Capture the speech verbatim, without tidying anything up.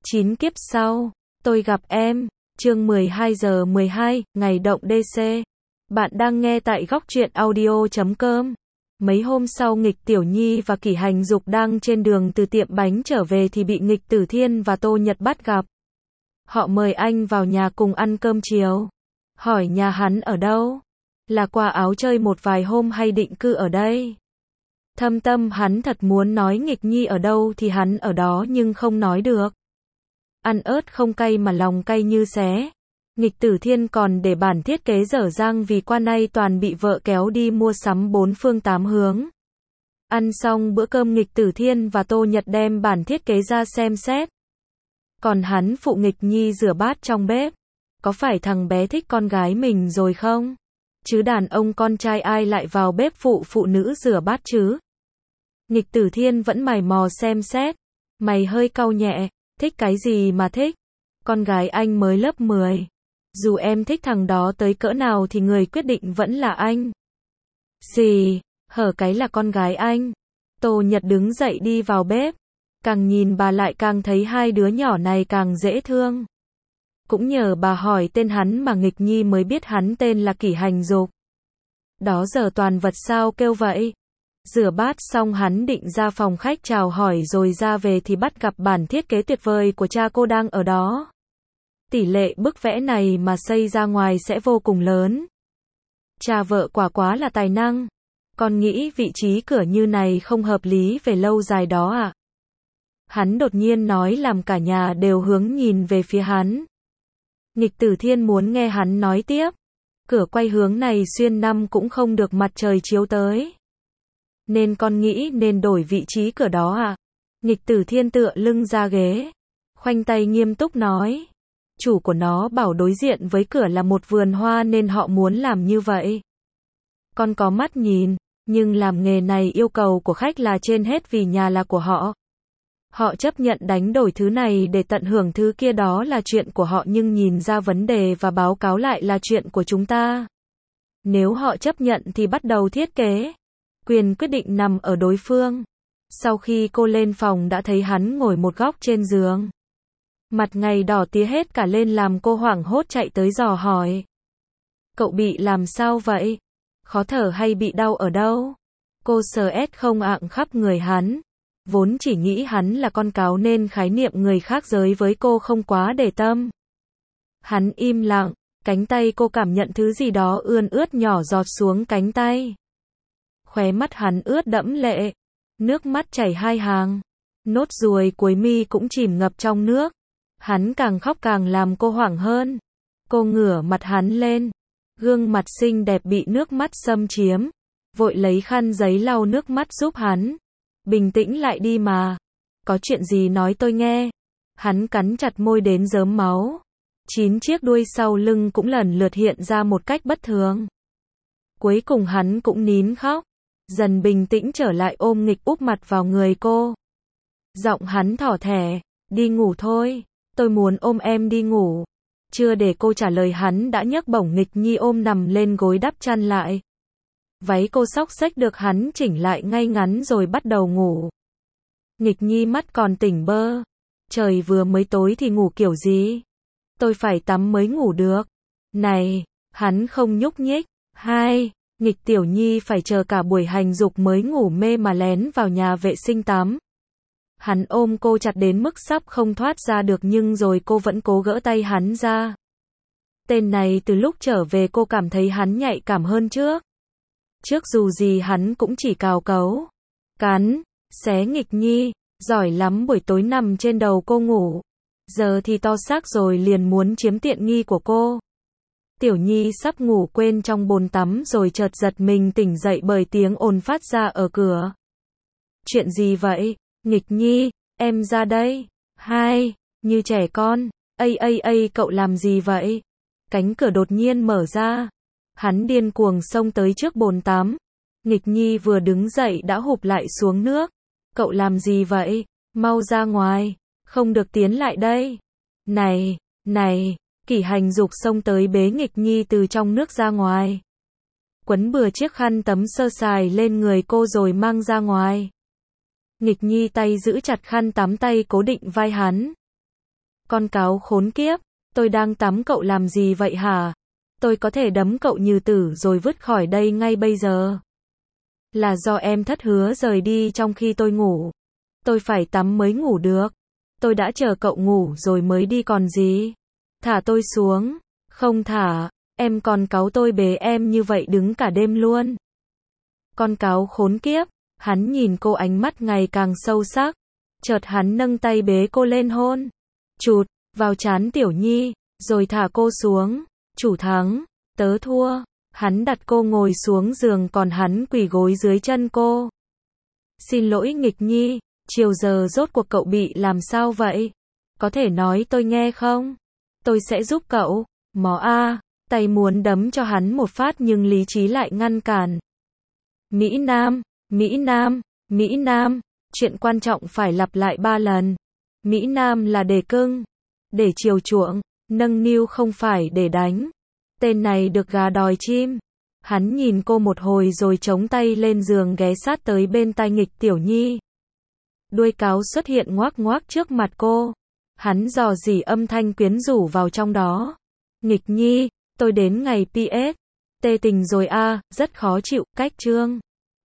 Chín kiếp sau, tôi gặp em, chương mười hai giờ mười hai, ngày động đê xê. Bạn đang nghe tại góc truyện audio chấm com. Mấy hôm sau Nghịch Tiểu Nhi và Kỷ Hành Dục đang trên đường từ tiệm bánh trở về thì bị Nghịch Tử Thiên và Tô Nhật bắt gặp. Họ mời anh vào nhà cùng ăn cơm chiều. Hỏi nhà hắn ở đâu? Là qua Áo chơi một vài hôm hay định cư ở đây? Thâm tâm hắn thật muốn nói Nghịch Nhi ở đâu thì hắn ở đó nhưng không nói được. Ăn ớt không cay mà lòng cay như xé. Nghịch Tử Thiên còn để bản thiết kế dở dang vì qua nay toàn bị vợ kéo đi mua sắm bốn phương tám hướng. Ăn xong bữa cơm Nghịch Tử Thiên và Tô Nhật đem bản thiết kế ra xem xét. Còn hắn phụ Nghịch Nhi rửa bát trong bếp. Có phải thằng bé thích con gái mình rồi không? Chứ đàn ông con trai ai lại vào bếp phụ phụ nữ rửa bát chứ? Nghịch Tử Thiên vẫn mày mò xem xét. Mày hơi cau nhẹ. Thích cái gì mà thích? Con gái anh mới lớp mười. Dù em thích thằng đó tới cỡ nào thì người quyết định vẫn là anh. Gì? Hở cái là con gái anh. Tô Nhật đứng dậy đi vào bếp. Càng nhìn bà lại càng thấy hai đứa nhỏ này càng dễ thương. Cũng nhờ bà hỏi tên hắn mà Nghịch Nhi mới biết hắn tên là Kỷ Hành Dục. Đó giờ toàn vật sao kêu vậy? Rửa bát xong hắn định ra phòng khách chào hỏi rồi ra về thì bắt gặp bản thiết kế tuyệt vời của cha cô đang ở đó. Tỷ lệ bức vẽ này mà xây ra ngoài sẽ vô cùng lớn. Cha vợ quả quá là tài năng. Con nghĩ vị trí cửa như này không hợp lý về lâu dài đó à? Hắn đột nhiên nói làm cả nhà đều hướng nhìn về phía hắn. Nghịch Tử Thiên muốn nghe hắn nói tiếp. Cửa quay hướng này xuyên năm cũng không được mặt trời chiếu tới. Nên con nghĩ nên đổi vị trí cửa đó à? Nghịch Tử Thiên tựa lưng ra ghế. Khoanh tay nghiêm túc nói. Chủ của nó bảo đối diện với cửa là một vườn hoa nên họ muốn làm như vậy. Con có mắt nhìn, nhưng làm nghề này yêu cầu của khách là trên hết vì nhà là của họ. Họ chấp nhận đánh đổi thứ này để tận hưởng thứ kia đó là chuyện của họ nhưng nhìn ra vấn đề và báo cáo lại là chuyện của chúng ta. Nếu họ chấp nhận thì bắt đầu thiết kế. Quyền quyết định nằm ở đối phương. Sau khi cô lên phòng đã thấy hắn ngồi một góc trên giường. Mặt ngày đỏ tía hết cả lên làm cô hoảng hốt chạy tới dò hỏi. Cậu bị làm sao vậy? Khó thở hay bị đau ở đâu? Cô sờ ét không ạng khắp người hắn. Vốn chỉ nghĩ hắn là con cáo nên khái niệm người khác giới với cô không quá để tâm. Hắn im lặng, cánh tay cô cảm nhận thứ gì đó ươn ướt nhỏ giọt xuống cánh tay. Khóe mắt hắn ướt đẫm lệ, nước mắt chảy hai hàng, nốt ruồi cuối mi cũng chìm ngập trong nước. Hắn càng khóc càng làm cô hoảng hơn. Cô ngửa mặt hắn lên, gương mặt xinh đẹp bị nước mắt xâm chiếm, vội lấy khăn giấy lau nước mắt giúp hắn. Bình tĩnh lại đi mà. Có chuyện gì nói tôi nghe. Hắn cắn chặt môi đến rớm máu. Chín chiếc đuôi sau lưng cũng lần lượt hiện ra một cách bất thường. Cuối cùng hắn cũng nín khóc. Dần bình tĩnh trở lại ôm Nghịch úp mặt vào người cô. Giọng hắn thỏ thẻ. Đi ngủ thôi. Tôi muốn ôm em đi ngủ. Chưa để cô trả lời hắn đã nhấc bổng Nghịch Nhi ôm nằm lên gối đắp chăn lại. Váy cô xóc xếch được hắn chỉnh lại ngay ngắn rồi bắt đầu ngủ. Nghịch Nhi mắt còn tỉnh bơ. Trời vừa mới tối thì ngủ kiểu gì? Tôi phải tắm mới ngủ được. Này, hắn không nhúc nhích. Hai, Nghịch Tiểu Nhi phải chờ cả buổi hành dục mới ngủ mê mà lén vào nhà vệ sinh tắm. Hắn ôm cô chặt đến mức sắp không thoát ra được nhưng rồi cô vẫn cố gỡ tay hắn ra. Tên này từ lúc trở về cô cảm thấy hắn nhạy cảm hơn trước. Trước dù gì hắn cũng chỉ cào cấu, cắn, xé Nghịch Nhi, giỏi lắm buổi tối nằm trên đầu cô ngủ. Giờ thì to xác rồi liền muốn chiếm tiện nghi của cô. Tiểu Nhi sắp ngủ quên trong bồn tắm rồi chợt giật mình tỉnh dậy bởi tiếng ồn phát ra ở cửa. Chuyện gì vậy? Nghịch Nhi, em ra đây. Hai, như trẻ con. Ây ây ây cậu làm gì vậy? Cánh cửa đột nhiên mở ra. Hắn điên cuồng xông tới trước bồn tắm. Nghịch Nhi vừa đứng dậy đã hụp lại xuống nước. Cậu làm gì vậy? Mau ra ngoài. Không được tiến lại đây. Này, này, Kỷ Hành Dục xông tới bế Nghịch Nhi từ trong nước ra ngoài. Quấn bừa chiếc khăn tấm sơ sài lên người cô rồi mang ra ngoài. Nghịch Nhi tay giữ chặt khăn tắm tay cố định vai hắn. Con cáo khốn kiếp, tôi đang tắm cậu làm gì vậy hả? Tôi có thể đấm cậu như tử rồi vứt khỏi đây ngay bây giờ. Là do em thất hứa rời đi trong khi tôi ngủ. Tôi phải tắm mới ngủ được. Tôi đã chờ cậu ngủ rồi mới đi còn gì. Thả tôi xuống. Không thả, em còn cáu tôi bế em như vậy đứng cả đêm luôn. Con cáo khốn kiếp, hắn nhìn cô ánh mắt ngày càng sâu sắc. Chợt hắn nâng tay bế cô lên hôn. Chụt, vào trán Tiểu Nhi, rồi thả cô xuống. Chủ thắng, tớ thua. Hắn đặt cô ngồi xuống giường còn hắn quỳ gối dưới chân cô. Xin lỗi Nghịch Nhi, chiều giờ rốt cuộc cậu bị làm sao vậy? Có thể nói tôi nghe không? Tôi sẽ giúp cậu. Mó a, tay muốn đấm cho hắn một phát nhưng lý trí lại ngăn cản. Mỹ Nam, Mỹ Nam, Mỹ Nam, chuyện quan trọng phải lặp lại ba lần. Mỹ Nam là để cưng, để chiều chuộng, nâng niu không phải để đánh. Tên này được gà đòi chim. Hắn nhìn cô một hồi rồi chống tay lên giường ghé sát tới bên tai Nghịch Tiểu Nhi. Đuôi cáo xuất hiện ngoác ngoác trước mặt cô. Hắn dò dỉ âm thanh quyến rũ vào trong đó. Nghịch Nhi, tôi đến ngày pê ét. Tê tình rồi a, à, rất khó chịu, cách trương.